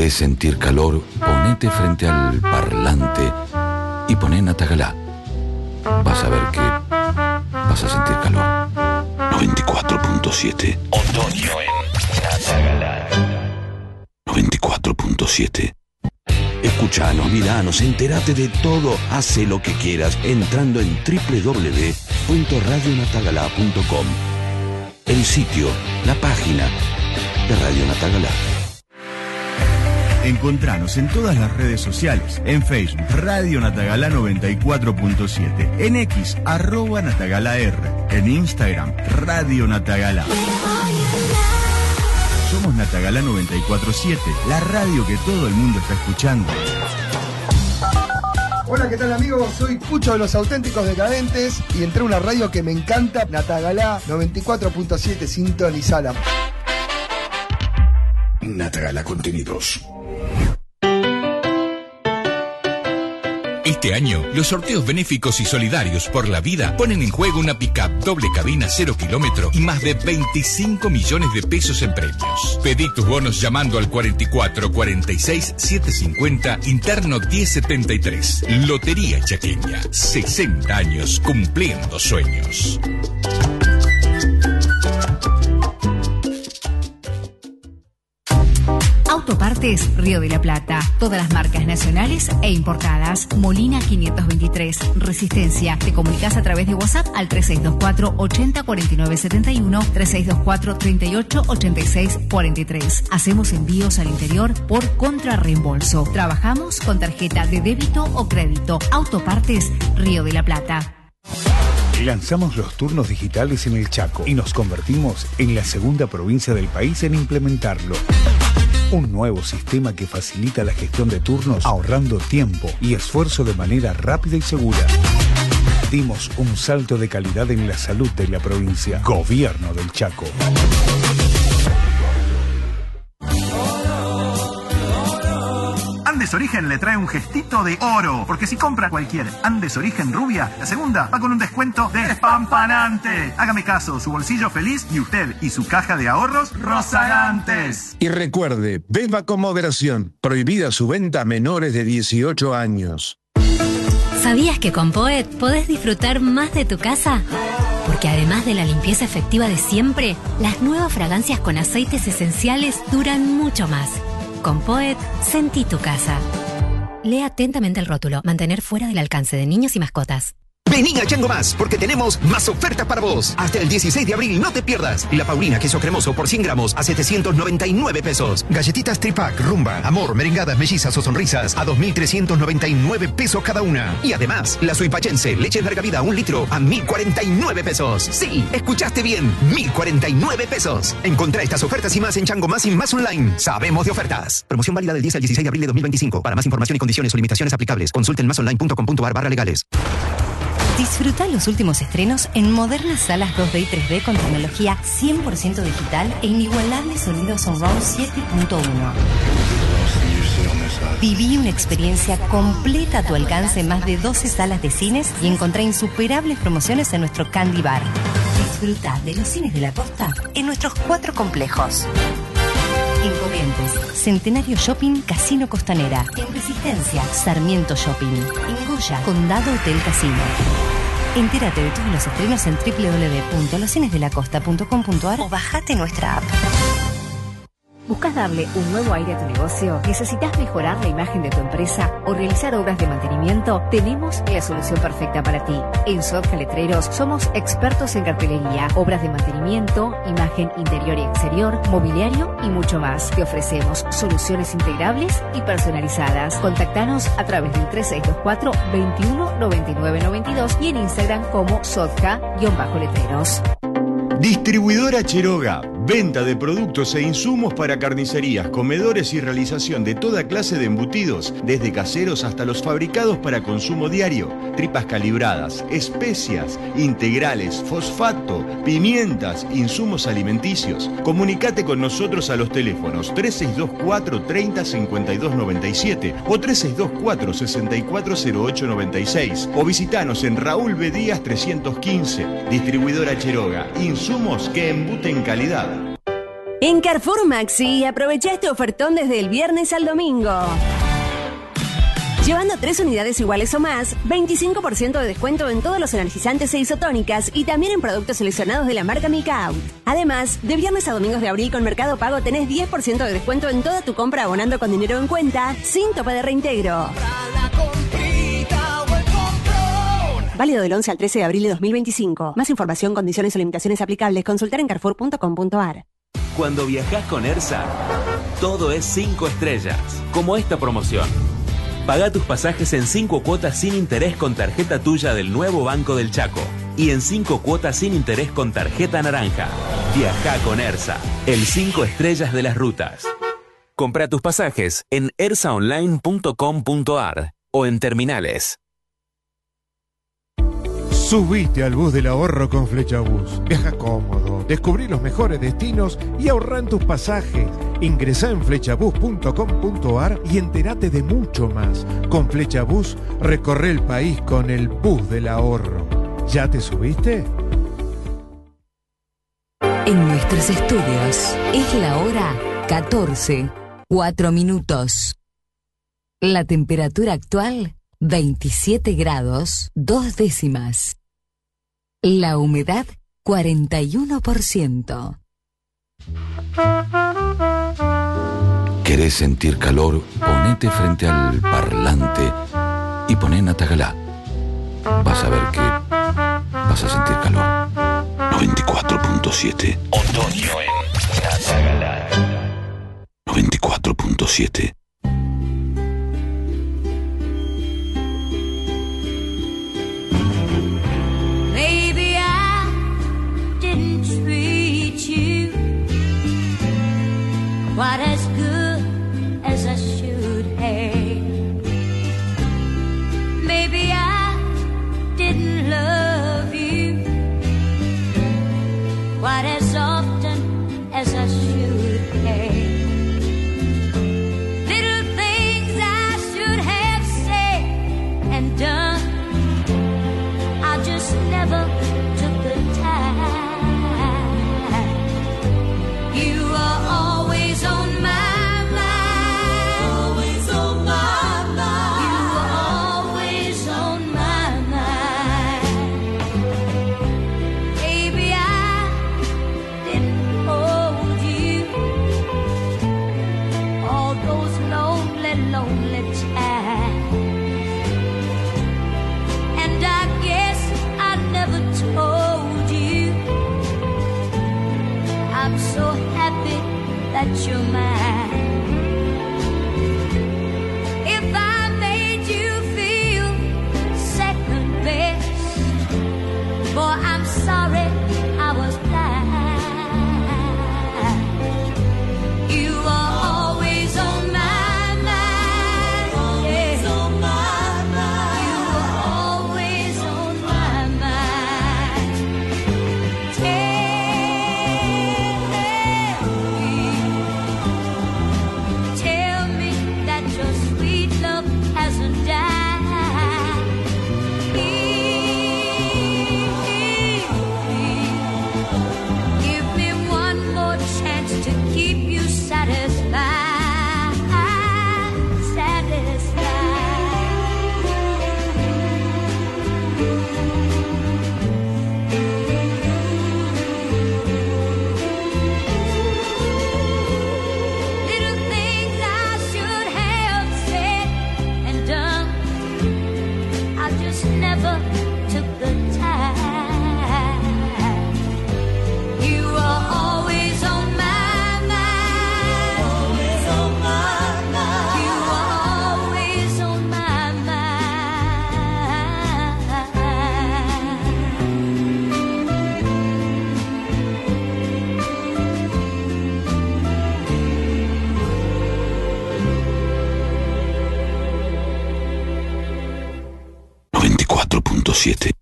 ¿Querés sentir calor? Ponete frente al parlante y poné Natagalá. Vas a ver que vas a sentir calor. 94.7. Otoño en Natagalá. 94.7. Escuchanos, miranos, entérate de todo, hace lo que quieras entrando en www.radionatagalá.com. El sitio, la página de Radio Natagalá. Encontranos en todas las redes sociales. En Facebook, Radio Natagalá 94.7. En X, @NatagalaR. En Instagram, Radio Natagalá. Somos Natagalá 94.7, la radio que todo el mundo está escuchando. Hola, ¿qué tal amigos? Soy Pucho de los Auténticos Decadentes y entré a una radio que me encanta, Natagalá 94.7, sintonizala. Natagalá Contenidos. Este año, los sorteos benéficos y solidarios por la vida ponen en juego una pick-up doble cabina 0 kilómetro y más de 25 millones de pesos en premios. Pedí tus bonos llamando al 44 46 750 interno 1073. Lotería Chaqueña. 60 años cumpliendo sueños. Autopartes Río de la Plata. Todas las marcas nacionales e importadas. Molina 523. Resistencia. Te comunicas a través de WhatsApp al 3624 80 49 71, 3624 38 86 43. Hacemos envíos al interior por contrarreembolso. Trabajamos con tarjeta de débito o crédito. Autopartes Río de la Plata. Lanzamos los turnos digitales en el Chaco y nos convertimos en la segunda provincia del país en implementarlo. Un nuevo sistema que facilita la gestión de turnos ahorrando tiempo y esfuerzo de manera rápida y segura. Dimos un salto de calidad en la salud de la provincia. Gobierno del Chaco. Andes Origen le trae un gestito de oro, porque si compra cualquier Andes Origen rubia, la segunda va con un descuento despampanante. Hágame caso, su bolsillo feliz y usted y su caja de ahorros rozagantes. Y recuerde, beba con moderación. Prohibida su venta a menores de 18 años. ¿Sabías que con Poet podés disfrutar más de tu casa? Porque además de la limpieza efectiva de siempre, las nuevas fragancias con aceites esenciales duran mucho más. Con Poet, sentí tu casa. Lea atentamente el rótulo. Mantener fuera del alcance de niños y mascotas. Vení a Chango Más, porque tenemos más ofertas para vos. Hasta el 16 de abril, no te pierdas. La Paulina queso cremoso por 100 gramos a 799 pesos. Galletitas Tripac, Rumba, Amor, Merengadas, Mellizas o Sonrisas a 2.399 pesos cada una. Y además, la Suipachense, leche larga vida 1 litro a 1.049 pesos. Sí, escuchaste bien, 1.049 pesos. Encontrá estas ofertas y más en Chango Más y Más Online. Sabemos de ofertas. Promoción válida del 10 al 16 de abril de 2025. Para más información y condiciones o limitaciones aplicables, consulten masonline.com.ar/legales. Disfruta los últimos estrenos en modernas salas 2D y 3D con tecnología 100% digital e inigualable sonido Surround 7.1. Viví una experiencia completa a tu alcance en más de 12 salas de cines y encontrá insuperables promociones en nuestro Candy Bar. Disfruta de los cines de la costa en nuestros 4 complejos. En Corrientes, Centenario Shopping, Casino Costanera. En Resistencia, Sarmiento Shopping. En Goya, Condado Hotel Casino. Entérate de todos los estrenos en www.loscinesdelacosta.com.ar o bajate nuestra app. ¿Buscas darle un nuevo aire a tu negocio? ¿Necesitas mejorar la imagen de tu empresa o realizar obras de mantenimiento? Tenemos la solución perfecta para ti. En Sodja Letreros somos expertos en cartelería, obras de mantenimiento, imagen interior y exterior, mobiliario y mucho más. Te ofrecemos soluciones integrables y personalizadas. Contactanos a través del 3624 21 99 92 y en Instagram como Sodja-letreros. Distribuidora Cheroga, venta de productos e insumos para carnicerías, comedores y realización de toda clase de embutidos, desde caseros hasta los fabricados para consumo diario, tripas calibradas, especias, integrales, fosfato, pimientas, insumos alimenticios. Comunicate con nosotros a los teléfonos 3624 30 52 97 o 3624 64 08 96 o visitanos en Raúl B. Díaz 315. Distribuidora Cheroga, insumos que embuten calidad. En Carrefour Maxi, aprovecha este ofertón desde el viernes al domingo. Llevando 3 unidades iguales o más, 25% de descuento en todos los energizantes e isotónicas y también en productos seleccionados de la marca Mikaut. Además, de viernes a domingos de abril con Mercado Pago tenés 10% de descuento en toda tu compra abonando con dinero en cuenta, sin tope de reintegro. Válido del 11 al 13 de abril de 2025. Más información, condiciones o limitaciones aplicables, consultar en carrefour.com.ar. Cuando viajas con ERSA, todo es 5 estrellas, como esta promoción. Paga tus pasajes en 5 cuotas sin interés con tarjeta tuya del nuevo Banco del Chaco y en 5 cuotas sin interés con tarjeta naranja. Viaja con ERSA, el 5 estrellas de las rutas. Compra tus pasajes en ersaonline.com.ar o en terminales. Subite al bus del ahorro con Flechabús. Viaja cómodo, descubrí los mejores destinos y ahorra en tus pasajes. Ingresá en flechabús.com.ar y entérate de mucho más. Con Flechabús recorre el país con el bus del ahorro. ¿Ya te subiste? En nuestros estudios es la hora 14:04. La temperatura actual 27 grados 2 décimas. La humedad 41%. ¿Querés sentir calor? Ponete frente al parlante y poné Natagalá. Vas a ver que vas a sentir calor. 94.7. Otoño en Natagalá. 94.7. Maybe I didn't treat you quite as good as I should have. Maybe I didn't love you quite as often as I should have. Little things I should have said and done, I just never took the time. You are always on my mind. Always on my mind. You are always on my mind. Baby, I didn't hold you all those lonely, lonely times. And I guess I never told you I'm so happy that you're mine. If I made you feel second best, boy, I'm sorry I was blind. You are always on my mind. Always on my mind. You are always on my mind. Tell me that your sweet love hasn't died. Please, give me one more chance to keep you satisfied. Little things I should have said and done, I just never took the time. You are always on my mind. Always on my mind. You are always on my Mind. 94.7.